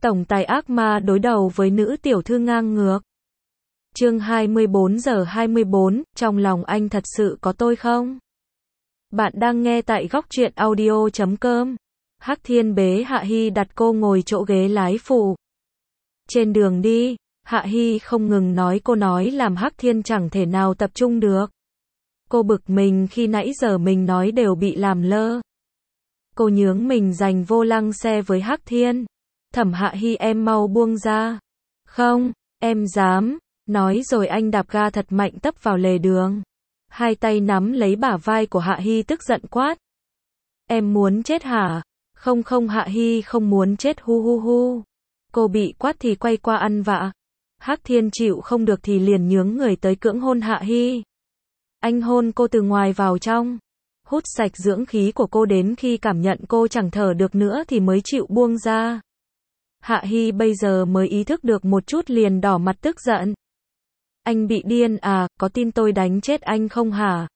Tổng tài ác ma đối đầu với nữ tiểu thư ngang ngược. Chương 24 giờ 24, trong lòng anh thật sự có tôi không? Bạn đang nghe tại Góc Truyện Audio.com. Hắc Thiên bế Hạ Hi đặt cô ngồi chỗ ghế lái phụ. Trên đường đi, Hạ Hi không ngừng nói cô nói làm Hắc Thiên chẳng thể nào tập trung được. Cô bực mình khi nãy giờ mình nói đều bị làm lơ. Cô nhướng mình giành vô lăng xe với Hắc Thiên. Thẩm Hạ Hi, em mau buông ra. Không, em dám. Nói rồi anh đạp ga thật mạnh tấp vào lề đường. Hai tay nắm lấy bả vai của Hạ Hi tức giận quát. Em muốn chết hả? Không không, Hạ Hi không muốn chết, hu hu hu. Cô bị quát thì quay qua ăn vạ. Hắc Thiên chịu không được thì liền nhướng người tới cưỡng hôn Hạ Hi. Anh hôn cô từ ngoài vào trong. Hút sạch dưỡng khí của cô đến khi cảm nhận cô chẳng thở được nữa thì mới chịu buông ra. Hạ Hi bây giờ mới ý thức được một chút liền đỏ mặt tức giận. Anh bị điên à, có tin tôi đánh chết anh không hả?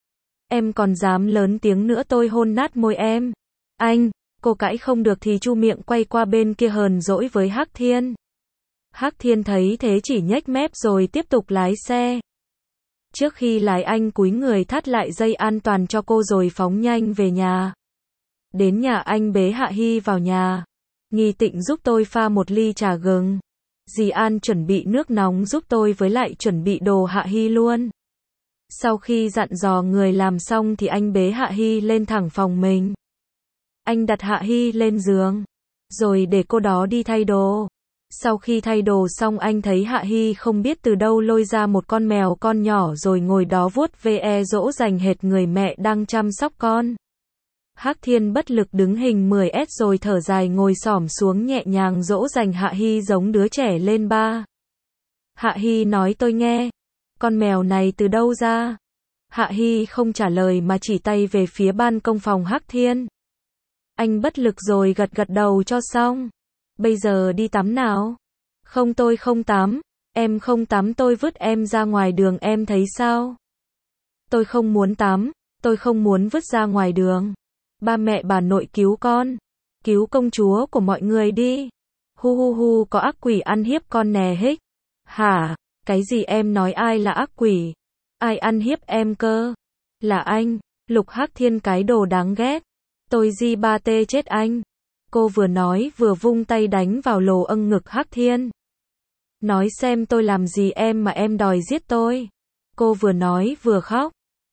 Em còn dám lớn tiếng nữa tôi hôn nát môi em. Anh, cô cãi không được thì chu miệng quay qua bên kia hờn dỗi với Hắc Thiên. Hắc Thiên thấy thế chỉ nhếch mép rồi tiếp tục lái xe. Trước khi lái anh cúi người thắt lại dây an toàn cho cô rồi phóng nhanh về nhà. Đến nhà anh bế Hạ Hi vào nhà. Nghi Tịnh giúp tôi pha một ly trà gừng. Dì An chuẩn bị nước nóng giúp tôi với lại chuẩn bị đồ Hạ Hi luôn. Sau khi dặn dò người làm xong thì anh bế Hạ Hi lên thẳng phòng mình. Anh đặt Hạ Hi lên giường, rồi để cô đó đi thay đồ. Sau khi thay đồ xong anh thấy Hạ Hi không biết từ đâu lôi ra một con mèo con nhỏ rồi ngồi đó vuốt ve dỗ dành hệt người mẹ đang chăm sóc con. Hắc Thiên bất lực đứng hình 10S rồi thở dài ngồi xổm xuống nhẹ nhàng dỗ dành Hạ Hi giống đứa trẻ lên ba. Hạ Hi nói tôi nghe. Con mèo này từ đâu ra? Hạ Hi không trả lời mà chỉ tay về phía ban công phòng Hắc Thiên. Anh bất lực rồi gật gật đầu cho xong. Bây giờ đi tắm nào? Không, tôi không tắm. Em không tắm, tôi vứt em ra ngoài đường, em thấy sao? Tôi không muốn tắm. Tôi không muốn vứt ra ngoài đường. Ba mẹ bà nội cứu con. Cứu công chúa của mọi người đi. Hu hu hu, có ác quỷ ăn hiếp con nè hích. Hả? Cái gì em nói, ai là ác quỷ? Ai ăn hiếp em cơ? Là anh. Lục Hắc Thiên cái đồ đáng ghét. Tôi di ba tê chết anh. Cô vừa nói vừa vung tay đánh vào lồ âng ngực Hắc Thiên. Nói xem tôi làm gì em mà em đòi giết tôi. Cô vừa nói vừa khóc.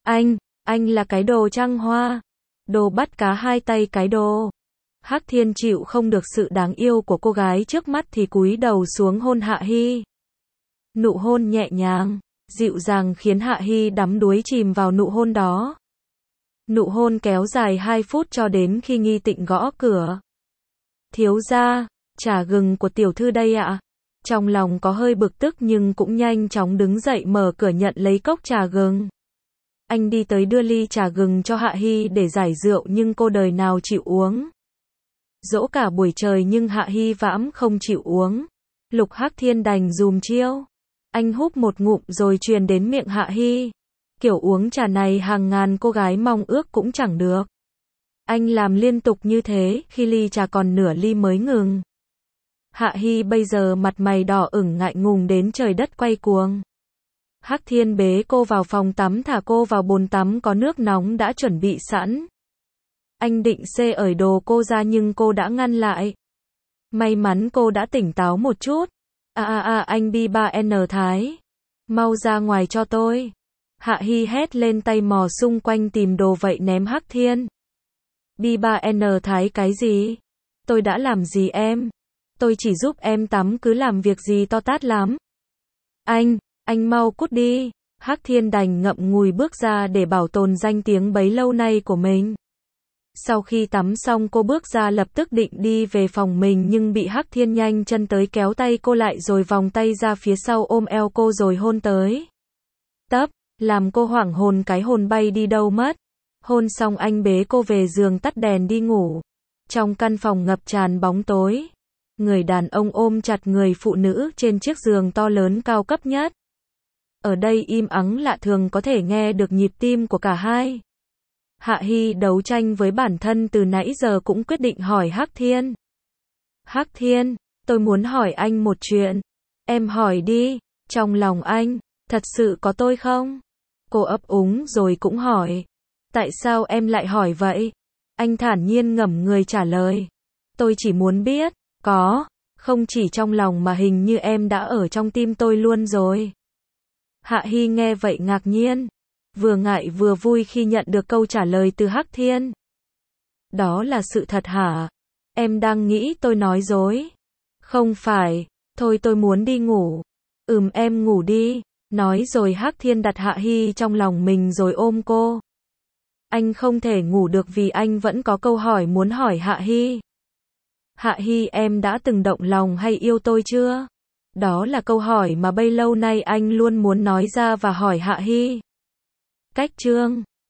Anh là cái đồ trăng hoa. Đồ bắt cá hai tay cái đồ. Hắc Thiên chịu không được sự đáng yêu của cô gái trước mắt thì cúi đầu xuống hôn Hạ Hi. Nụ hôn nhẹ nhàng, dịu dàng khiến Hạ Hi đắm đuối chìm vào nụ hôn đó. Nụ hôn kéo dài 2 phút cho đến khi Nghi Tịnh gõ cửa. Thiếu gia, trà gừng của tiểu thư đây ạ. Trong lòng có hơi bực tức nhưng cũng nhanh chóng đứng dậy mở cửa nhận lấy cốc trà gừng. Anh đi tới đưa ly trà gừng cho Hạ Hi để giải rượu nhưng cô đời nào chịu uống. Dỗ cả buổi trời nhưng Hạ Hi vãm không chịu uống. Lục Hắc Thiên đành dùm chiêu. Anh húp một ngụm rồi truyền đến miệng Hạ Hi. Kiểu uống trà này hàng ngàn cô gái mong ước cũng chẳng được. Anh làm liên tục như thế, khi ly trà còn nửa ly mới ngừng. Hạ Hi bây giờ mặt mày đỏ ửng ngại ngùng đến trời đất quay cuồng. Hắc Thiên bế cô vào phòng tắm thả cô vào bồn tắm có nước nóng đã chuẩn bị sẵn. Anh định xê ởi đồ cô ra nhưng cô đã ngăn lại. May mắn cô đã tỉnh táo một chút. Anh B3N Thái. Mau ra ngoài cho tôi. Hạ Hi hét lên tay mò xung quanh tìm đồ vậy ném Hắc Thiên. B3N Thái cái gì? Tôi đã làm gì em? Tôi chỉ giúp em tắm cứ làm việc gì to tát lắm. Anh mau cút đi. Hắc Thiên đành ngậm ngùi bước ra để bảo tồn danh tiếng bấy lâu nay của mình. Sau khi tắm xong cô bước ra lập tức định đi về phòng mình nhưng bị Hắc Thiên nhanh chân tới kéo tay cô lại rồi vòng tay ra phía sau ôm eo cô rồi hôn tới. Làm cô hoảng hồn cái hồn bay đi đâu mất. Hôn xong anh bế cô về giường tắt đèn đi ngủ. Trong căn phòng ngập tràn bóng tối. Người đàn ông ôm chặt người phụ nữ trên chiếc giường to lớn cao cấp nhất. Ở đây im ắng lạ thường có thể nghe được nhịp tim của cả hai. Hạ Hi đấu tranh với bản thân từ nãy giờ cũng quyết định hỏi Hắc Thiên. Hắc Thiên, tôi muốn hỏi anh một chuyện. Em hỏi đi, trong lòng anh, thật sự có tôi không? Cô ấp úng rồi cũng hỏi. Tại sao em lại hỏi vậy? Anh thản nhiên ngẫm người trả lời. Tôi chỉ muốn biết, có, không chỉ trong lòng mà hình như em đã ở trong tim tôi luôn rồi. Hạ Hi nghe vậy ngạc nhiên, vừa ngại vừa vui khi nhận được câu trả lời từ Hắc Thiên. Đó là sự thật hả? Em đang nghĩ tôi nói dối. Không phải, thôi tôi muốn đi ngủ. Em ngủ đi. Nói rồi Hắc Thiên đặt Hạ Hi trong lòng mình rồi ôm cô. Anh không thể ngủ được vì anh vẫn có câu hỏi muốn hỏi Hạ Hi. Hạ Hi, em đã từng động lòng hay yêu tôi chưa? Đó là câu hỏi mà bấy lâu nay anh luôn muốn nói ra và hỏi Hạ Hi. Cách chương